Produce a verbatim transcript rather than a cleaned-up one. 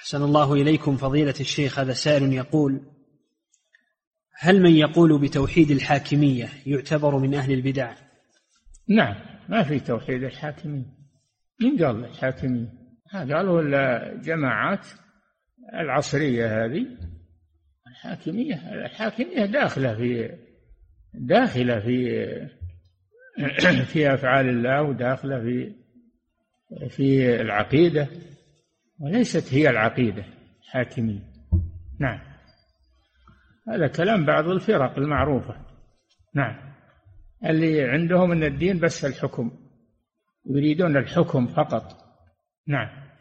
أحسن الله إليكم فضيلة الشيخ. هذا سائل يقول: هل من يقول بتوحيد الحاكمية يعتبر من أهل البدع؟ نعم، ما في توحيد الحاكمية. من قال الحاكمية؟ قالوا الجماعات العصرية هذه. الحاكمية الحاكمية داخلة في داخلة في في أفعال الله، وداخلة في في العقيدة، وليست هي العقيدة الحاكمية. نعم، هذا كلام بعض الفرق المعروفة. نعم، اللي عندهم أن الدين بس الحكم، يريدون الحكم فقط. نعم.